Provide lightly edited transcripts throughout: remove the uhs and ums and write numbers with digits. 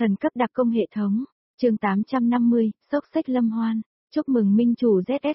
Thần cấp đặc công hệ thống, chương 850, xốc xếch Lâm Hoan, chúc mừng minh chủ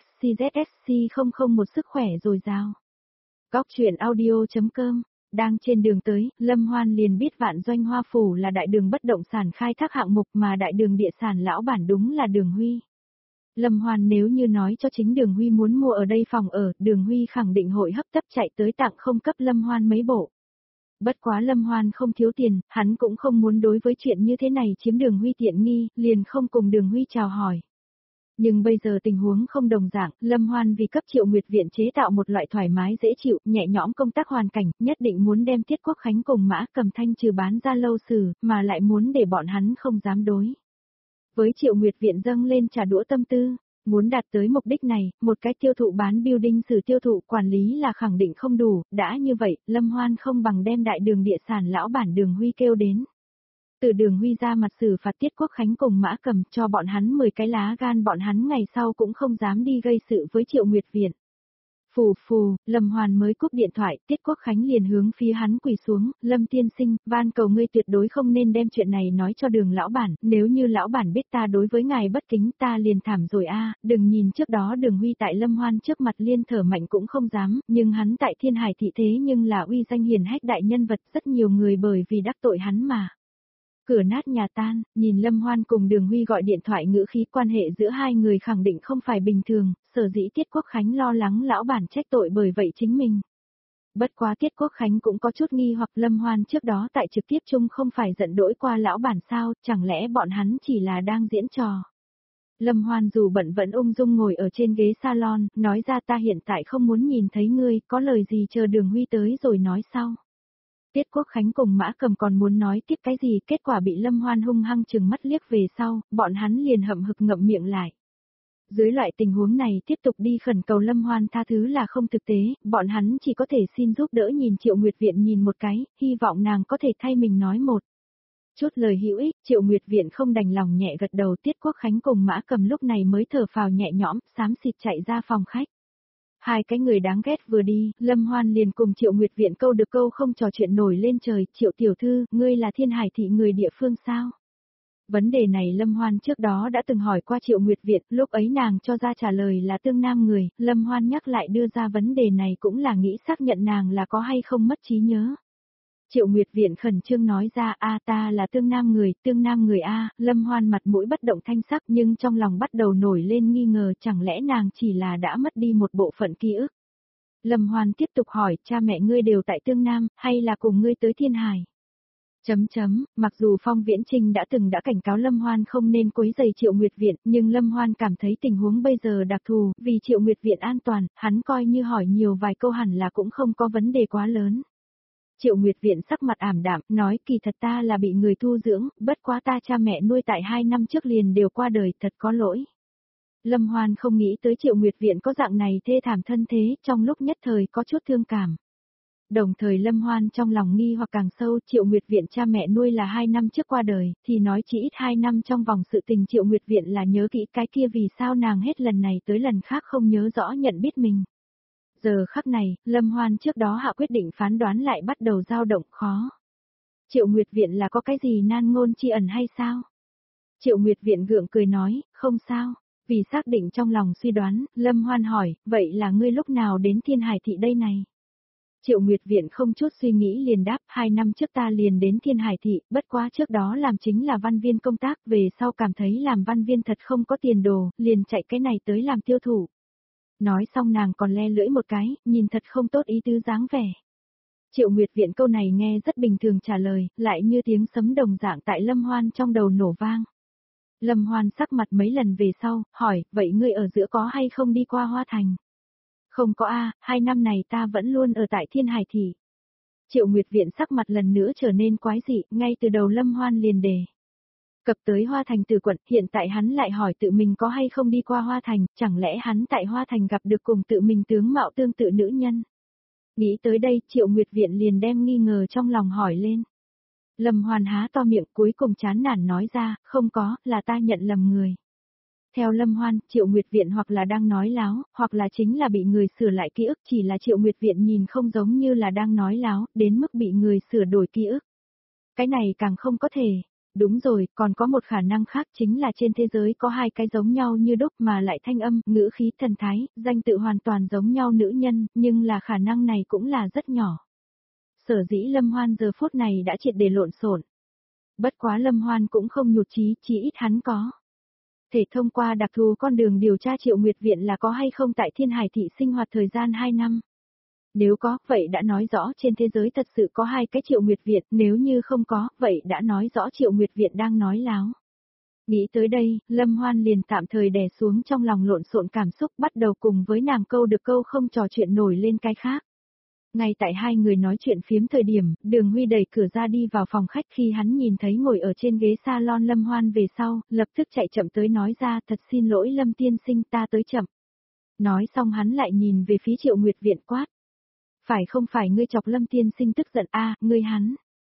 ZSC001 sức khỏe dồi dào. Góc truyện audio.com, đang trên đường tới, Lâm Hoan liền biết Vạn Doanh Hoa Phủ là đại đường bất động sản khai thác hạng mục mà đại đường địa sản lão bản đúng là Đường Huy. Lâm Hoan nếu như nói cho chính Đường Huy muốn mua ở đây phòng ở, Đường Huy khẳng định hội hấp tấp chạy tới tặng không cấp Lâm Hoan mấy bộ. Bất quá Lâm Hoan không thiếu tiền, hắn cũng không muốn đối với chuyện như thế này chiếm Đường Huy tiện nghi, liền không cùng Đường Huy chào hỏi. Nhưng bây giờ tình huống không đồng dạng, Lâm Hoan vì cấp Triệu Nguyệt Viện chế tạo một loại thoải mái dễ chịu, nhẹ nhõm công tác hoàn cảnh, nhất định muốn đem Tiết Quốc Khánh cùng Mã Cầm Thanh trừ bán ra lâu sử, mà lại muốn để bọn hắn không dám đối. Với Triệu Nguyệt Viện dâng lên trả đũa tâm tư, muốn đạt tới mục đích này, một cái tiêu thụ bán building sử tiêu thụ quản lý là khẳng định không đủ, đã như vậy, Lâm Hoan không bằng đem đại đường địa sản lão bản Đường Huy kêu đến. Từ Đường Huy ra mặt xử phạt Tiết Quốc Khánh cùng Mã Cầm cho bọn hắn 10 cái lá gan, bọn hắn ngày sau cũng không dám đi gây sự với Triệu Nguyệt Viện. Phù phù, Lâm Hoan mới cúp điện thoại, Tiết Quốc Khánh liền hướng phía hắn quỳ xuống, Lâm tiên sinh, van cầu ngươi tuyệt đối không nên đem chuyện này nói cho Đường lão bản, nếu như lão bản biết ta đối với ngài bất kính ta liền thảm rồi a. Đừng nhìn trước đó Đường Huy tại Lâm Hoan trước mặt liên thở mạnh cũng không dám, nhưng hắn tại Thiên Hải thị thế nhưng là uy danh hiển hách đại nhân vật, rất nhiều người bởi vì đắc tội hắn mà. Cửa nát nhà tan, nhìn Lâm Hoan cùng Đường Huy gọi điện thoại ngữ khí quan hệ giữa hai người khẳng định không phải bình thường, sở dĩ Tiết Quốc Khánh lo lắng lão bản trách tội bởi vậy chính mình. Bất quá Tiết Quốc Khánh cũng có chút nghi hoặc Lâm Hoan trước đó tại trực tiếp chung không phải giận dỗi qua lão bản sao, chẳng lẽ bọn hắn chỉ là đang diễn trò. Lâm Hoan dù bận vẫn ung dung ngồi ở trên ghế salon, nói ra ta hiện tại không muốn nhìn thấy ngươi, có lời gì chờ Đường Huy tới rồi nói sau. Tiết Quốc Khánh cùng Mã Cầm còn muốn nói tiếp cái gì, kết quả bị Lâm Hoan hung hăng trừng mắt liếc về sau, bọn hắn liền hậm hực ngậm miệng lại. Dưới loại tình huống này tiếp tục đi khẩn cầu Lâm Hoan tha thứ là không thực tế, bọn hắn chỉ có thể xin giúp đỡ nhìn Triệu Nguyệt Viện nhìn một cái, hy vọng nàng có thể thay mình nói một chút lời hữu ích. Triệu Nguyệt Viện không đành lòng nhẹ gật đầu. Tiết Quốc Khánh cùng Mã Cầm lúc này mới thở phào nhẹ nhõm, xám xịt chạy ra phòng khách. Hai cái người đáng ghét vừa đi, Lâm Hoan liền cùng Triệu Nguyệt Viện câu được câu không trò chuyện nổi lên trời. Triệu tiểu thư, ngươi là Thiên Hải thị người địa phương sao? Vấn đề này Lâm Hoan trước đó đã từng hỏi qua Triệu Nguyệt Viện, lúc ấy nàng cho ra trả lời là Tương Nam người, Lâm Hoan nhắc lại đưa ra vấn đề này cũng là nghĩ xác nhận nàng là có hay không mất trí nhớ. Triệu Nguyệt Viện khẩn trương nói ra ta là Tương Nam người a. Lâm Hoan mặt mũi bất động thanh sắc nhưng trong lòng bắt đầu nổi lên nghi ngờ, chẳng lẽ nàng chỉ là đã mất đi một bộ phận ký ức. Lâm Hoan tiếp tục hỏi, cha mẹ ngươi đều tại Tương Nam, hay là cùng ngươi tới Thiên Hải? Mặc dù Phong Viễn Trinh đã cảnh cáo Lâm Hoan không nên quấy rầy Triệu Nguyệt Viện, nhưng Lâm Hoan cảm thấy tình huống bây giờ đặc thù, vì Triệu Nguyệt Viện an toàn, hắn coi như hỏi nhiều vài câu hẳn là cũng không có vấn đề quá lớn. Triệu Nguyệt Viện sắc mặt ảm đạm, nói kỳ thật ta là bị người thu dưỡng, bất quá ta cha mẹ nuôi tại 2 năm trước liền đều qua đời, thật có lỗi. Lâm Hoan không nghĩ tới Triệu Nguyệt Viện có dạng này thê thảm thân thế, trong lúc nhất thời có chút thương cảm. Đồng thời Lâm Hoan trong lòng nghi hoặc càng sâu, Triệu Nguyệt Viện cha mẹ nuôi là 2 năm trước qua đời, thì nói chỉ ít 2 năm trong vòng sự tình Triệu Nguyệt Viện là nhớ kỹ cái kia vì sao nàng hết lần này tới lần khác không nhớ rõ nhận biết mình. Giờ khắc này, Lâm Hoan trước đó hạ quyết định phán đoán lại bắt đầu dao động khó. Triệu Nguyệt Viện là có cái gì nan ngôn tri ẩn hay sao? Triệu Nguyệt Viện gượng cười nói, không sao. Vì xác định trong lòng suy đoán, Lâm Hoan hỏi, vậy là ngươi lúc nào đến Thiên Hải thị đây này? Triệu Nguyệt Viện không chút suy nghĩ liền đáp, 2 năm trước ta liền đến Thiên Hải thị, bất quá trước đó làm chính là văn viên công tác, về sau cảm thấy làm văn viên thật không có tiền đồ, liền chạy cái này tới làm tiêu thụ. Nói xong nàng còn le lưỡi một cái, nhìn thật không tốt ý tứ dáng vẻ. Triệu Nguyệt Viện câu này nghe rất bình thường trả lời, lại như tiếng sấm đồng dạng tại Lâm Hoan trong đầu nổ vang. Lâm Hoan sắc mặt mấy lần về sau, hỏi, vậy ngươi ở giữa có hay không đi qua Hoa Thành? Không có a, 2 năm này ta vẫn luôn ở tại Thiên Hải thị. Triệu Nguyệt Viện sắc mặt lần nữa trở nên quái dị, ngay từ đầu Lâm Hoan liền đề cập tới Hoa Thành từ quận, hiện tại hắn lại hỏi tự mình có hay không đi qua Hoa Thành, chẳng lẽ hắn tại Hoa Thành gặp được cùng tự mình tướng mạo tương tự nữ nhân. Nghĩ tới đây, Triệu Nguyệt Viện liền đem nghi ngờ trong lòng hỏi lên. Lâm Hoan há to miệng cuối cùng chán nản nói ra, không có, là ta nhận lầm người. Theo Lâm Hoan, Triệu Nguyệt Viện hoặc là đang nói láo, hoặc là chính là bị người sửa lại ký ức, chỉ là Triệu Nguyệt Viện nhìn không giống như là đang nói láo, đến mức bị người sửa đổi ký ức. Cái này càng không có thể. Đúng rồi, còn có một khả năng khác chính là trên thế giới có hai cái giống nhau như đúc mà lại thanh âm, ngữ khí thần thái, danh tự hoàn toàn giống nhau nữ nhân, nhưng là khả năng này cũng là rất nhỏ. Sở dĩ Lâm Hoan giờ phút này đã triệt để lộn xộn. Bất quá Lâm Hoan cũng không nhụt chí, chỉ ít hắn có thể thông qua đặc thù con đường điều tra Triệu Nguyệt Viện là có hay không tại Thiên Hải thị sinh hoạt thời gian 2 năm. Nếu có, vậy đã nói rõ trên thế giới thật sự có hai cái Triệu Nguyệt Viện, nếu như không có, vậy đã nói rõ Triệu Nguyệt Viện đang nói láo. Nghĩ tới đây, Lâm Hoan liền tạm thời đè xuống trong lòng lộn xộn cảm xúc, bắt đầu cùng với nàng câu được câu không trò chuyện nổi lên cái khác. Ngay tại hai người nói chuyện phiếm thời điểm, Đường Huy đẩy cửa ra đi vào phòng khách, khi hắn nhìn thấy ngồi ở trên ghế salon Lâm Hoan về sau, lập tức chạy chậm tới nói ra, thật xin lỗi Lâm tiên sinh, ta tới chậm. Nói xong hắn lại nhìn về phía Triệu Nguyệt Viện quát. Phải không phải ngươi chọc Lâm tiên sinh tức giận a, ngươi hắn.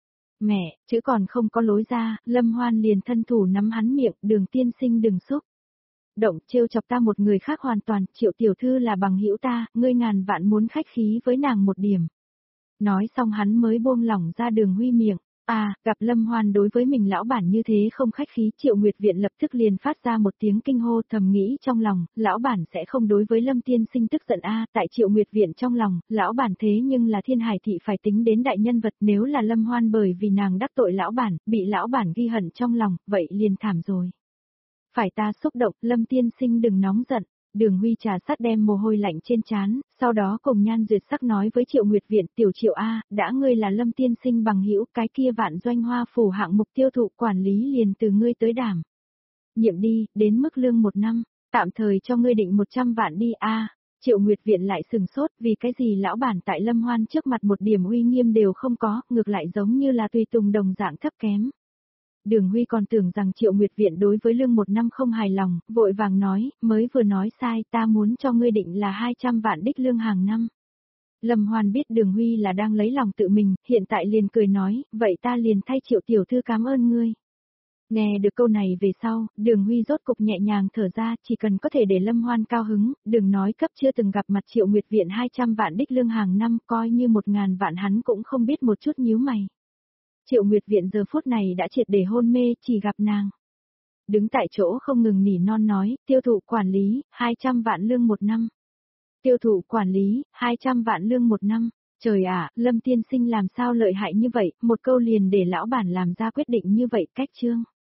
Mẹ, chữ còn không có lối ra, Lâm Hoan liền thân thủ nắm hắn miệng, Đường tiên sinh đừng xúc động trêu chọc ta một người khác hoàn toàn, Triệu tiểu thư là bằng hữu ta, ngươi ngàn vạn muốn khách khí với nàng một điểm. Nói xong hắn mới buông lỏng ra Đường Huy miệng. Gặp Lâm Hoan đối với mình lão bản như thế không khách khí, Triệu Nguyệt Viện lập tức liền phát ra một tiếng kinh hô, thầm nghĩ trong lòng, lão bản sẽ không đối với Lâm tiên sinh tức giận tại Triệu Nguyệt Viện trong lòng, lão bản thế nhưng là Thiên Hải thị phải tính đến đại nhân vật, nếu là Lâm Hoan bởi vì nàng đắc tội lão bản, bị lão bản ghi hận trong lòng, vậy liền thảm rồi. Phải ta xúc động, Lâm tiên sinh đừng nóng giận. Đường Huy trà sát đem mồ hôi lạnh trên trán, sau đó cùng Nhan Duyệt Sắc nói với Triệu Nguyệt Viện, tiểu Triệu đã ngươi là Lâm tiên sinh bằng hữu, cái kia Vạn Doanh Hoa phủ hạng mục tiêu thụ quản lý liền từ ngươi tới đảm. Nhiệm đi, đến mức lương 1 năm, tạm thời cho ngươi định 100 vạn đi Triệu Nguyệt Viện lại sừng sốt, vì cái gì lão bản tại Lâm Hoan trước mặt một điểm uy nghiêm đều không có, ngược lại giống như là tùy tùng đồng dạng thấp kém. Đường Huy còn tưởng rằng Triệu Nguyệt Viện đối với lương 1 năm không hài lòng, vội vàng nói, mới vừa nói sai, ta muốn cho ngươi định là 200 vạn đích lương hàng năm. Lâm Hoan biết Đường Huy là đang lấy lòng tự mình, hiện tại liền cười nói, vậy ta liền thay Triệu tiểu thư cảm ơn ngươi. Nghe được câu này về sau, Đường Huy rốt cục nhẹ nhàng thở ra, chỉ cần có thể để Lâm Hoan cao hứng, đừng nói cấp chưa từng gặp mặt Triệu Nguyệt Viện 200 vạn đích lương hàng năm, coi như 1.000 vạn hắn cũng không biết một chút nhíu mày. Triệu Nguyệt Viện giờ phút này đã triệt để hôn mê, chỉ gặp nàng. Đứng tại chỗ không ngừng nỉ non nói, tiêu thụ quản lý, 200 vạn lương 1 năm. Tiêu thụ quản lý, 200 vạn lương 1 năm. Trời ạ, Lâm tiên sinh làm sao lợi hại như vậy, một câu liền để lão bản làm ra quyết định như vậy, cách chương.